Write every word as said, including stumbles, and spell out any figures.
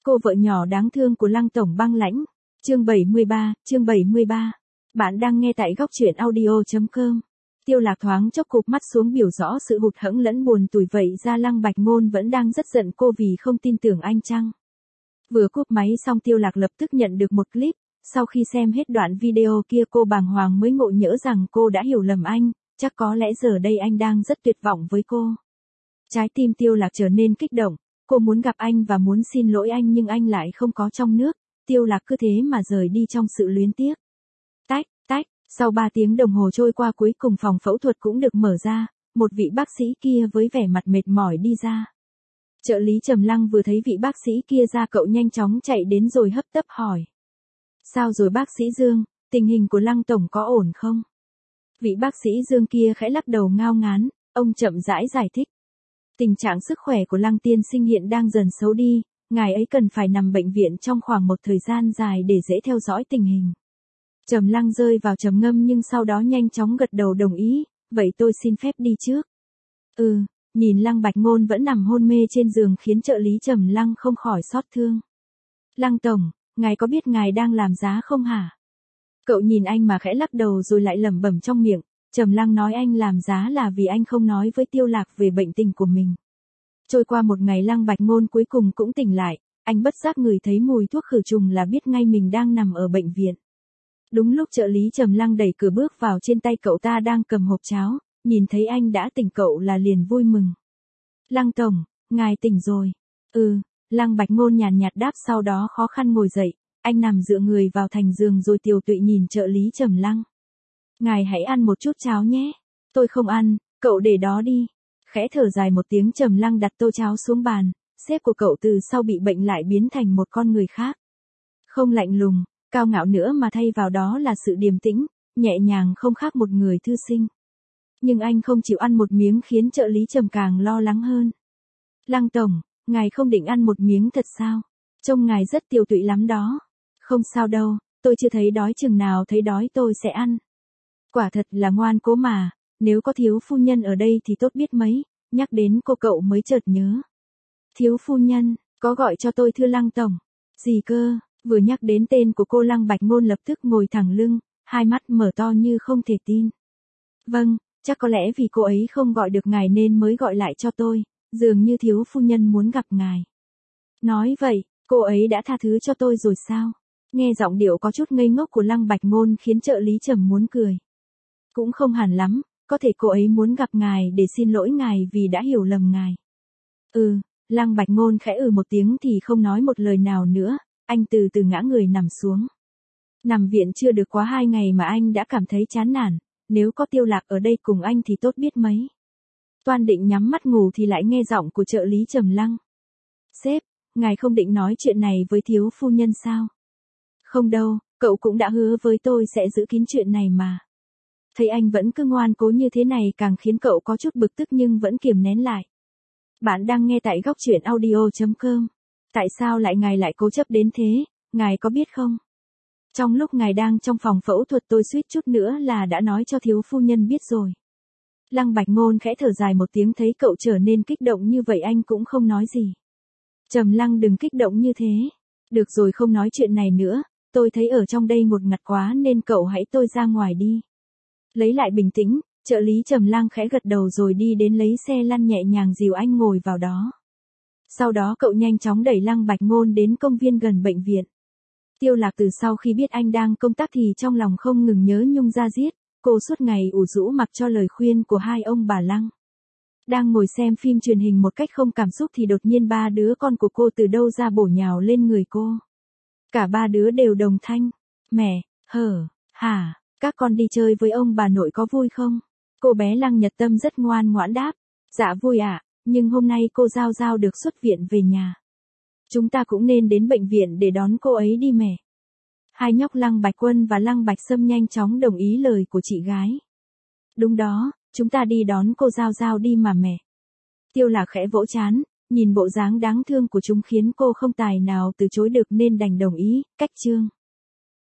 Cô vợ nhỏ đáng thương của Lăng tổng băng lãnh. Chương bảy mươi ba, chương bảy mươi ba. Bạn đang nghe tại góc truyện audio chấm com. Tiêu Lạc thoáng chốc cụp mắt xuống biểu rõ sự hụt hẫng lẫn buồn tủi, vậy ra Lăng Bạch Ngôn vẫn đang rất giận cô vì không tin tưởng anh chăng? Vừa cúp máy xong Tiêu Lạc lập tức nhận được một clip, sau khi xem hết đoạn video kia cô bàng hoàng mới ngộ nhỡ rằng cô đã hiểu lầm anh, chắc có lẽ giờ đây anh đang rất tuyệt vọng với cô. Trái tim Tiêu Lạc trở nên kích động, cô muốn gặp anh và muốn xin lỗi anh nhưng anh lại không có trong nước, Tiêu Lạc cứ thế mà rời đi trong sự luyến tiếc. Tách, tách, sau ba tiếng đồng hồ trôi qua cuối cùng phòng phẫu thuật cũng được mở ra, một vị bác sĩ kia với vẻ mặt mệt mỏi đi ra. Trợ lý Trầm Lăng vừa thấy vị bác sĩ kia ra cậu nhanh chóng chạy đến rồi hấp tấp hỏi. Sao rồi bác sĩ Dương, tình hình của Lăng tổng có ổn không? Vị bác sĩ Dương kia khẽ lắc đầu ngao ngán, ông chậm rãi giải thích. Tình trạng sức khỏe của Lăng tiên sinh hiện đang dần xấu đi, ngài ấy cần phải nằm bệnh viện trong khoảng một thời gian dài để dễ theo dõi tình hình. Trầm Lăng rơi vào trầm ngâm nhưng sau đó nhanh chóng gật đầu đồng ý, vậy tôi xin phép đi trước. Ừ, nhìn Lăng Bạch Ngôn vẫn nằm hôn mê trên giường khiến trợ lý Trầm Lăng không khỏi xót thương. Lăng tổng, ngài có biết ngài đang làm giá không hả? Cậu nhìn anh mà khẽ lắc đầu rồi lại lẩm bẩm trong miệng. Trầm Lăng nói anh làm giá là vì anh không nói với Tiêu Lạc về bệnh tình của mình. Trôi qua một ngày Lăng Bạch Ngôn cuối cùng cũng tỉnh lại, anh bất giác ngửi thấy mùi thuốc khử trùng là biết ngay mình đang nằm ở bệnh viện. Đúng lúc trợ lý Trầm Lăng đẩy cửa bước vào, trên tay cậu ta đang cầm hộp cháo, nhìn thấy anh đã tỉnh cậu là liền vui mừng. Lăng tổng, ngài tỉnh rồi. Ừ, Lăng Bạch Ngôn nhàn nhạt đáp sau đó khó khăn ngồi dậy, anh nằm dựa người vào thành giường rồi tiều tụy nhìn trợ lý Trầm Lăng. Ngài hãy ăn một chút cháo nhé. Tôi không ăn, cậu để đó đi. Khẽ thở dài một tiếng Trầm Lăng đặt tô cháo xuống bàn, sếp của cậu từ sau bị bệnh lại biến thành một con người khác. Không lạnh lùng, cao ngạo nữa mà thay vào đó là sự điềm tĩnh, nhẹ nhàng không khác một người thư sinh. Nhưng anh không chịu ăn một miếng khiến trợ lý Trầm càng lo lắng hơn. Lăng tổng, ngài không định ăn một miếng thật sao? Trông ngài rất tiều tụy lắm đó. Không sao đâu, tôi chưa thấy đói, chừng nào thấy đói tôi sẽ ăn. Quả thật là ngoan cố mà, nếu có thiếu phu nhân ở đây thì tốt biết mấy, nhắc đến cô cậu mới chợt nhớ. Thiếu phu nhân, có gọi cho tôi thưa Lăng tổng. Gì cơ, vừa nhắc đến tên của cô Lăng Bạch Ngôn lập tức ngồi thẳng lưng, hai mắt mở to như không thể tin. Vâng, chắc có lẽ vì cô ấy không gọi được ngài nên mới gọi lại cho tôi, dường như thiếu phu nhân muốn gặp ngài. Nói vậy, cô ấy đã tha thứ cho tôi rồi sao? Nghe giọng điệu có chút ngây ngốc của Lăng Bạch Ngôn khiến trợ lý Trầm muốn cười. Cũng không hẳn lắm, có thể cô ấy muốn gặp ngài để xin lỗi ngài vì đã hiểu lầm ngài. Ừ, Lăng Bạch Ngôn khẽ ừ một tiếng thì không nói một lời nào nữa, anh từ từ ngã người nằm xuống. Nằm viện chưa được quá hai ngày mà anh đã cảm thấy chán nản, nếu có Tiêu Lạc ở đây cùng anh thì tốt biết mấy. Toan định nhắm mắt ngủ thì lại nghe giọng của trợ lý Trầm Lăng. Sếp, ngài không định nói chuyện này với thiếu phu nhân sao? Không đâu, cậu cũng đã hứa với tôi sẽ giữ kín chuyện này mà. Thấy anh vẫn cứ ngoan cố như thế này càng khiến cậu có chút bực tức nhưng vẫn kiềm nén lại. Bạn đang nghe tại góc truyện audio chấm com. Tại sao lại ngài lại cố chấp đến thế, ngài có biết không? Trong lúc ngài đang trong phòng phẫu thuật tôi suýt chút nữa là đã nói cho thiếu phu nhân biết rồi. Lăng Bạch Ngôn khẽ thở dài một tiếng, thấy cậu trở nên kích động như vậy anh cũng không nói gì. Trầm Lăng đừng kích động như thế. Được rồi, không nói chuyện này nữa, tôi thấy ở trong đây ngột ngạt quá nên cậu hãy tôi ra ngoài đi. Lấy lại bình tĩnh, trợ lý Trầm Lăng khẽ gật đầu rồi đi đến lấy xe lăn nhẹ nhàng dìu anh ngồi vào đó. Sau đó cậu nhanh chóng đẩy Lăng Bạch Ngôn đến công viên gần bệnh viện. Tiêu Lạc từ sau khi biết anh đang công tác thì trong lòng không ngừng nhớ Nhung Gia Diết, cô suốt ngày ủ rũ mặc cho lời khuyên của hai ông bà Lăng. Đang ngồi xem phim truyền hình một cách không cảm xúc thì đột nhiên ba đứa con của cô từ đâu ra bổ nhào lên người cô. Cả ba đứa đều đồng thanh. Mẹ, hở, hả, các con đi chơi với ông bà nội có vui không? Cô bé Lăng Nhật Tâm rất ngoan ngoãn đáp. Dạ vui ạ, à, nhưng hôm nay cô Giao Giao được xuất viện về nhà. Chúng ta cũng nên đến bệnh viện để đón cô ấy đi mẹ. Hai nhóc Lăng Bạch Quân và Lăng Bạch Sâm nhanh chóng đồng ý lời của chị gái. Đúng đó, chúng ta đi đón cô Giao Giao đi mà mẹ. Tiêu Lạc khẽ vỗ trán, nhìn bộ dáng đáng thương của chúng khiến cô không tài nào từ chối được nên đành đồng ý. Cách chương.